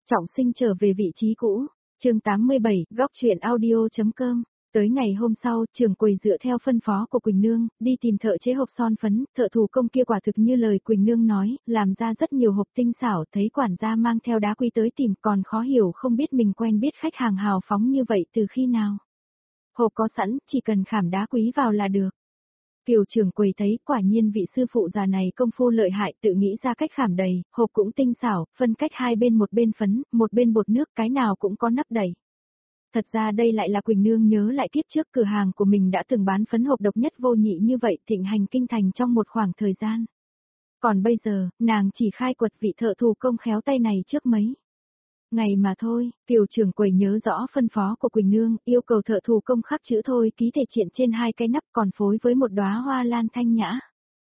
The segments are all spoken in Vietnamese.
Trọng sinh trở về vị trí cũ, chương 87, góc truyện audio.com. Tới ngày hôm sau, trưởng quầy dựa theo phân phó của Quỳnh Nương, đi tìm thợ chế hộp son phấn, thợ thủ công kia quả thực như lời Quỳnh Nương nói, làm ra rất nhiều hộp tinh xảo, thấy quản gia mang theo đá quý tới tìm còn khó hiểu không biết mình quen biết khách hàng hào phóng như vậy từ khi nào. Hộp có sẵn, chỉ cần khảm đá quý vào là được. Kiều trưởng quầy thấy quả nhiên vị sư phụ già này công phu lợi hại tự nghĩ ra cách khảm đầy, hộp cũng tinh xảo, phân cách hai bên một bên phấn, một bên bột nước, cái nào cũng có nắp đậy. Thật ra đây lại là Quỳnh Nương nhớ lại kiếp trước cửa hàng của mình đã từng bán phấn hộp độc nhất vô nhị như vậy thịnh hành kinh thành trong một khoảng thời gian. Còn bây giờ, nàng chỉ khai quật vị thợ thủ công khéo tay này trước mấy ngày mà thôi. Kiều trưởng quầy nhớ rõ phân phó của Quỳnh Nương, yêu cầu thợ thủ công khắc chữ thôi ký thể triện trên hai cái nắp còn phối với một đóa hoa lan thanh nhã.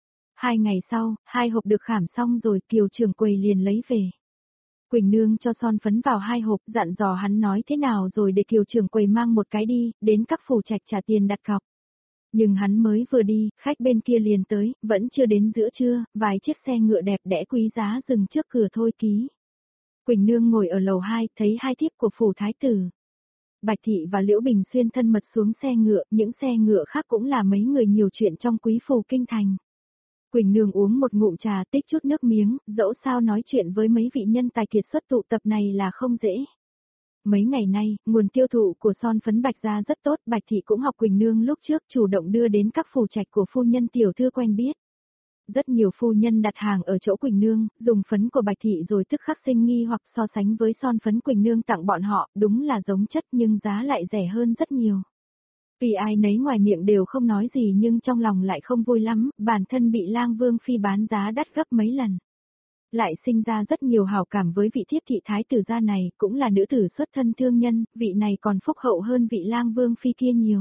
2 ngày sau, 2 hộp được khảm xong rồi Kiều trưởng quầy liền lấy về. Quỳnh Nương cho son phấn vào 2 hộp, dặn dò hắn nói thế nào rồi để Kiều trưởng quầy mang một cái đi, đến các phủ trạch trả tiền đặt cọc. Nhưng hắn mới vừa đi, khách bên kia liền tới, vẫn chưa đến giữa trưa, vài chiếc xe ngựa đẹp đẽ quý giá dừng trước cửa thôi ký. Quỳnh Nương ngồi ở lầu 2, thấy 2 thiếp của phủ thái tử. Bạch Thị và Liễu Bình Xuyên thân mật xuống xe ngựa, những xe ngựa khác cũng là mấy người nhiều chuyện trong quý phủ kinh thành. Quỳnh Nương uống một ngụm trà tích chút nước miếng, dẫu sao nói chuyện với mấy vị nhân tài kiệt xuất tụ tập này là không dễ. Mấy ngày nay, nguồn tiêu thụ của son phấn Bạch gia rất tốt, Bạch Thị cũng học Quỳnh Nương lúc trước chủ động đưa đến các phủ trạch của phu nhân tiểu thư quen biết. Rất nhiều phu nhân đặt hàng ở chỗ Quỳnh Nương, dùng phấn của Bạch Thị rồi tức khắc sinh nghi hoặc so sánh với son phấn Quỳnh Nương tặng bọn họ, đúng là giống chất nhưng giá lại rẻ hơn rất nhiều. Vì ai nấy ngoài miệng đều không nói gì nhưng trong lòng lại không vui lắm, bản thân bị Lang Vương phi bán giá đắt gấp mấy lần. Lại sinh ra rất nhiều hảo cảm với vị thiếp thị thái tử gia này, cũng là nữ tử xuất thân thương nhân, vị này còn phúc hậu hơn vị Lang Vương phi kia nhiều.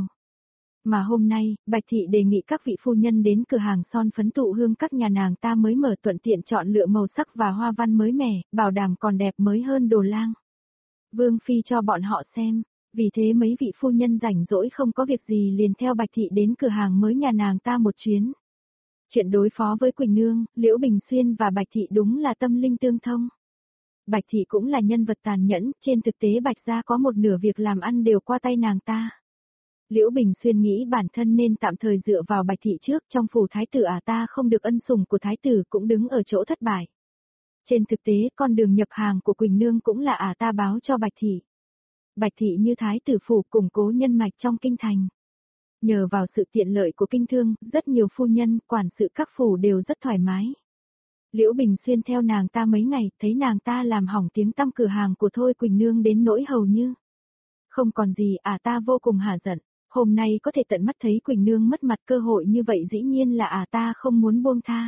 Mà hôm nay, Bạch Thị đề nghị các vị phu nhân đến cửa hàng son phấn tụ hương các nhà nàng ta mới mở thuận tiện chọn lựa màu sắc và hoa văn mới mẻ, bảo đảm còn đẹp mới hơn đồ lang. Vương phi cho bọn họ xem. Vì thế mấy vị phu nhân rảnh rỗi không có việc gì liền theo Bạch Thị đến cửa hàng mới nhà nàng ta một chuyến. Chuyện đối phó với Quỳnh Nương, Liễu Bình Xuyên và Bạch Thị đúng là tâm linh tương thông. Bạch Thị cũng là nhân vật tàn nhẫn, trên thực tế Bạch gia có một nửa việc làm ăn đều qua tay nàng ta. Liễu Bình Xuyên nghĩ bản thân nên tạm thời dựa vào Bạch Thị trước, trong phủ thái tử ta không được ân sủng của thái tử cũng đứng ở chỗ thất bại. Trên thực tế con đường nhập hàng của Quỳnh Nương cũng là ta báo cho Bạch Thị. Bạch Thị như thái tử phủ củng cố nhân mạch trong kinh thành. Nhờ vào sự tiện lợi của kinh thương, rất nhiều phu nhân, quản sự các phủ đều rất thoải mái. Liễu Bình Xuyên theo nàng ta mấy ngày, thấy nàng ta làm hỏng tiếng tăm cửa hàng của Thôi Quỳnh Nương đến nỗi hầu như không còn gì, ta vô cùng hả giận. Hôm nay có thể tận mắt thấy Quỳnh Nương mất mặt cơ hội như vậy dĩ nhiên là ta không muốn buông tha.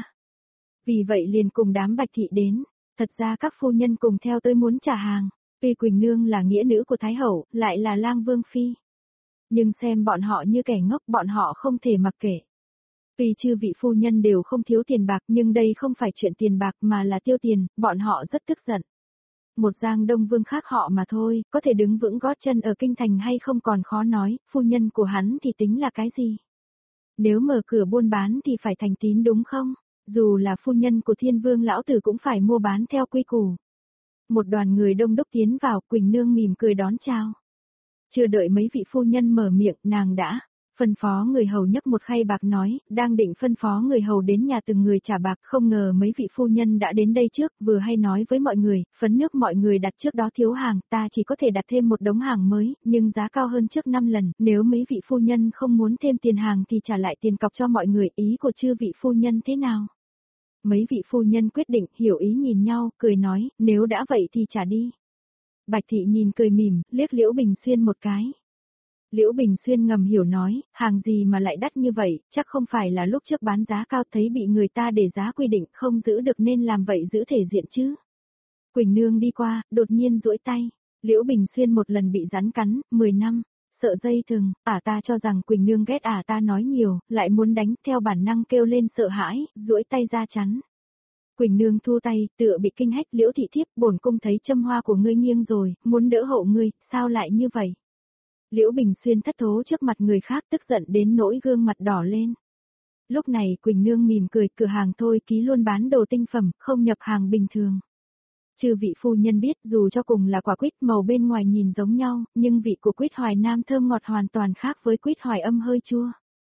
Vì vậy liền cùng đám Bạch Thị đến, thật ra các phu nhân cùng theo tới muốn trả hàng. Tuy Quỳnh Nương là nghĩa nữ của Thái Hậu, lại là Lang Vương phi. Nhưng xem bọn họ như kẻ ngốc, bọn họ không thể mặc kệ. Tuy chư vị phu nhân đều không thiếu tiền bạc nhưng đây không phải chuyện tiền bạc mà là tiêu tiền, bọn họ rất tức giận. Một Giang Đông Vương khác họ mà thôi, có thể đứng vững gót chân ở kinh thành hay không còn khó nói, phu nhân của hắn thì tính là cái gì? Nếu mở cửa buôn bán thì phải thành tín đúng không? Dù là phu nhân của Thiên Vương lão tử cũng phải mua bán theo quy củ. Một đoàn người đông đúc tiến vào, Quỳnh Nương mỉm cười đón chào. Chưa đợi mấy vị phu nhân mở miệng, nàng đã phân phó người hầu nhấc một khay bạc nói, đang định phân phó người hầu đến nhà từng người trả bạc, không ngờ mấy vị phu nhân đã đến đây trước, vừa hay nói với mọi người, phấn nước mọi người đặt trước đó thiếu hàng, ta chỉ có thể đặt thêm một đống hàng mới, nhưng giá cao hơn trước 5 lần, nếu mấy vị phu nhân không muốn thêm tiền hàng thì trả lại tiền cọc cho mọi người, ý của chư vị phu nhân thế nào? Mấy vị phu nhân quyết định, hiểu ý nhìn nhau, cười nói, nếu đã vậy thì trả đi. Bạch Thị nhìn cười mỉm, liếc Liễu Bình Xuyên một cái. Liễu Bình Xuyên ngầm hiểu nói, hàng gì mà lại đắt như vậy, chắc không phải là lúc trước bán giá cao thấy bị người ta để giá quy định không giữ được nên làm vậy giữ thể diện chứ. Quỳnh Nương đi qua, đột nhiên duỗi tay. Liễu Bình Xuyên một lần bị rắn cắn, 10 năm. Sợ dây thừng, ta cho rằng Quỳnh Nương ghét ta nói nhiều, lại muốn đánh, theo bản năng kêu lên sợ hãi, duỗi tay ra chắn. Quỳnh Nương thu tay, tựa bị kinh hách. Liễu thị thiếp, bổn cung thấy châm hoa của ngươi nghiêng rồi, muốn đỡ hộ ngươi, sao lại như vậy? Liễu Bình Xuyên thất thố trước mặt người khác tức giận đến nỗi gương mặt đỏ lên. Lúc này Quỳnh Nương mỉm cười, cửa hàng Thôi Ký luôn bán đồ tinh phẩm, không nhập hàng bình thường. Chư vị phu nhân biết dù cho cùng là quả quýt màu bên ngoài nhìn giống nhau, nhưng vị của quýt Hoài Nam thơm ngọt hoàn toàn khác với quýt Hoài Âm hơi chua.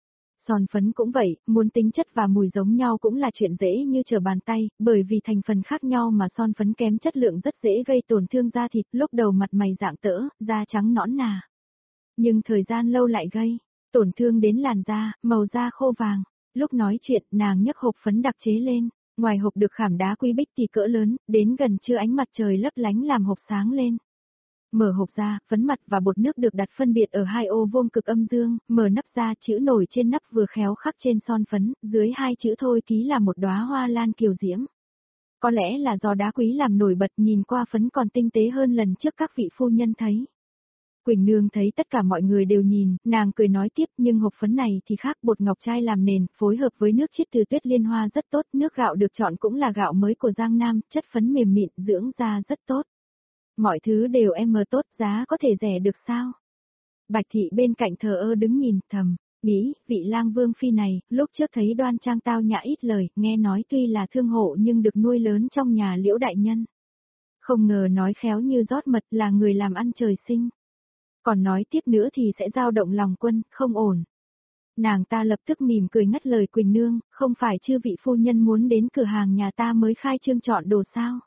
Son phấn cũng vậy, muốn tính chất và mùi giống nhau cũng là chuyện dễ như trở bàn tay, bởi vì thành phần khác nhau mà son phấn kém chất lượng rất dễ gây tổn thương da thịt, lúc đầu mặt mày rạng tỡ, da trắng nõn nà. Nhưng thời gian lâu lại gây tổn thương đến làn da, màu da khô vàng. Lúc nói chuyện, nàng nhấc hộp phấn đặc chế lên, ngoài hộp được khảm đá quý bích thì cỡ lớn, đến gần trưa ánh mặt trời lấp lánh làm hộp sáng lên. Mở hộp ra, phấn mặt và bột nước được đặt phân biệt ở hai ô vuông cực âm dương, mở nắp ra, chữ nổi trên nắp vừa khéo khắc trên son phấn, dưới hai chữ thôi ký là một đóa hoa lan kiều diễm. Có lẽ là do đá quý làm nổi bật, nhìn qua phấn còn tinh tế hơn lần trước các vị phu nhân thấy. Quỳnh Nương thấy tất cả mọi người đều nhìn, nàng cười nói tiếp, nhưng hộp phấn này thì khác, bột ngọc trai làm nền, phối hợp với nước chiết từ Tuyết Liên Hoa rất tốt, nước gạo được chọn cũng là gạo mới của Giang Nam, chất phấn mềm mịn, dưỡng da rất tốt. Mọi thứ đều tốt, giá có thể rẻ được sao? Bạch thị bên cạnh thờ ơ đứng nhìn, thầm, nghĩ, vị lang vương phi này, lúc trước thấy đoan trang tao nhã ít lời, nghe nói tuy là thương hộ nhưng được nuôi lớn trong nhà Liễu đại nhân. Không ngờ nói khéo như rót mật, là người làm ăn trời sinh. Còn nói tiếp nữa thì sẽ dao động lòng quân, không ổn. Nàng ta lập tức mỉm cười ngắt lời Quỳnh Nương, không phải chư vị phu nhân muốn đến cửa hàng nhà ta mới khai trương chọn đồ sao?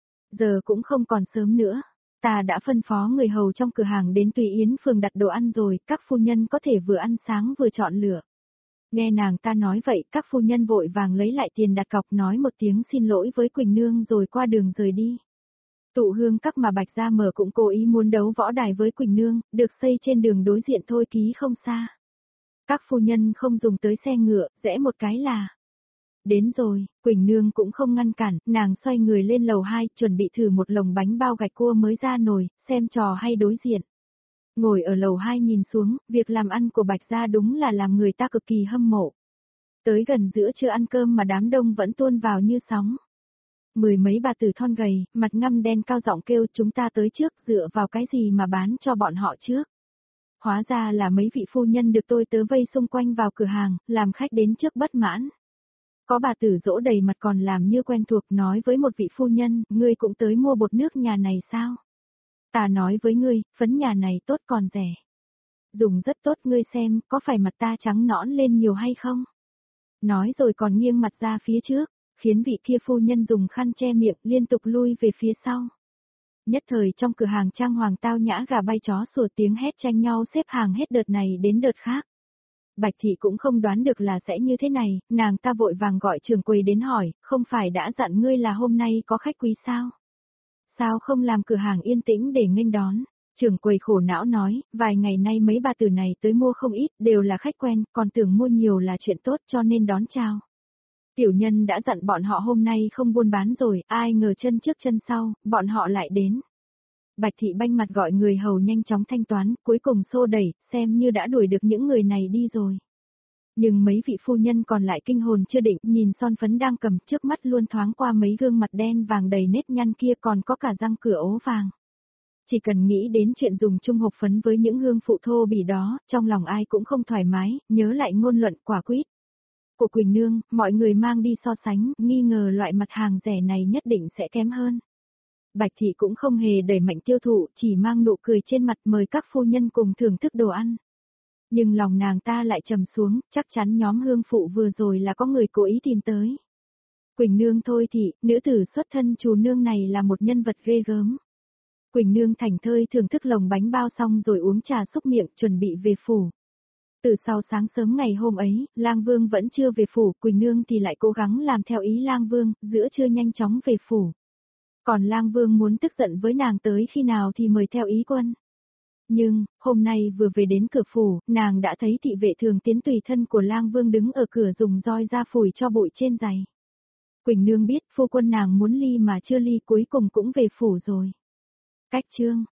Giờ cũng không còn sớm nữa. Ta đã phân phó người hầu trong cửa hàng đến Tùy Yến phường đặt đồ ăn rồi, các phu nhân có thể vừa ăn sáng vừa chọn lựa. Nghe nàng ta nói vậy, các phu nhân vội vàng lấy lại tiền đặt cọc, nói một tiếng xin lỗi với Quỳnh Nương rồi qua đường rời đi. Tụ hương các mà Bạch Gia mở cũng cố ý muốn đấu võ đài với Quỳnh Nương, được xây trên đường đối diện thôi ký không xa. Các phu nhân không dùng tới xe ngựa, rẽ một cái là đến rồi. Quỳnh Nương cũng không ngăn cản, nàng xoay người lên lầu 2, chuẩn bị thử một lồng bánh bao gạch cua mới ra nồi, xem trò hay đối diện. Ngồi ở lầu 2 nhìn xuống, việc làm ăn của Bạch Gia đúng là làm người ta cực kỳ hâm mộ. Tới gần giữa trưa ăn cơm mà đám đông vẫn tuôn vào như sóng. Mười mấy bà tử thon gầy, mặt ngăm đen cao giọng kêu, chúng ta tới trước, dựa vào cái gì mà bán cho bọn họ trước. Hóa ra là mấy vị phu nhân được tôi tớ vây xung quanh vào cửa hàng, làm khách đến trước bất mãn. Có bà tử dỗ đầy mặt còn làm như quen thuộc, nói với một vị phu nhân, ngươi cũng tới mua bột nước nhà này sao? Ta nói với ngươi, phấn nhà này tốt còn rẻ. Dùng rất tốt, ngươi xem, có phải mặt ta trắng nõn lên nhiều hay không? Nói rồi còn nghiêng mặt ra phía trước, khiến vị kia phu nhân dùng khăn che miệng liên tục lui về phía sau. Nhất thời trong cửa hàng trang hoàng tao nhã, gà bay chó sủa, tiếng hét tranh nhau xếp hàng hết đợt này đến đợt khác. Bạch thị cũng không đoán được là sẽ như thế này, nàng ta vội vàng gọi trưởng quầy đến hỏi, không phải đã dặn ngươi là hôm nay có khách quý sao? Sao không làm cửa hàng yên tĩnh để nghênh đón? Trưởng quầy khổ não nói, vài ngày nay mấy bà tử này tới mua không ít, đều là khách quen, còn tưởng mua nhiều là chuyện tốt cho nên đón chào. Tiểu nhân đã dặn bọn họ hôm nay không buôn bán rồi, ai ngờ chân trước chân sau, bọn họ lại đến. Bạch thị banh mặt gọi người hầu nhanh chóng thanh toán, cuối cùng xô đẩy, xem như đã đuổi được những người này đi rồi. Nhưng mấy vị phu nhân còn lại kinh hồn chưa định, nhìn son phấn đang cầm trước mắt luôn thoáng qua mấy gương mặt đen vàng đầy nếp nhăn kia, còn có cả răng cửa ố vàng. Chỉ cần nghĩ đến chuyện dùng chung hộp phấn với những hương phụ thô bỉ đó, trong lòng ai cũng không thoải mái, nhớ lại ngôn luận quả quýt của Quỳnh Nương, mọi người mang đi so sánh, nghi ngờ loại mặt hàng rẻ này nhất định sẽ kém hơn. Bạch thị cũng không hề đẩy mạnh tiêu thụ, chỉ mang nụ cười trên mặt mời các phu nhân cùng thưởng thức đồ ăn. Nhưng lòng nàng ta lại trầm xuống, chắc chắn nhóm hương phụ vừa rồi là có người cố ý tìm tới. Quỳnh Nương thôi thì, nữ tử xuất thân Trù Nương này là một nhân vật ghê gớm. Quỳnh Nương thảnh thơi thưởng thức lồng bánh bao xong rồi uống trà xúc miệng, chuẩn bị về phủ. Từ sau sáng sớm ngày hôm ấy, Lang Vương vẫn chưa về phủ, Quỳnh Nương thì lại cố gắng làm theo ý Lang Vương, giữa trưa nhanh chóng về phủ. Còn Lang Vương muốn tức giận với nàng tới khi nào thì mời theo ý quân. Nhưng, hôm nay vừa về đến cửa phủ, nàng đã thấy thị vệ thường tiến tùy thân của Lang Vương đứng ở cửa dùng roi ra phủi cho bụi trên giày. Quỳnh Nương biết phu quân nàng muốn ly mà chưa ly, cuối cùng cũng về phủ rồi. Cách chương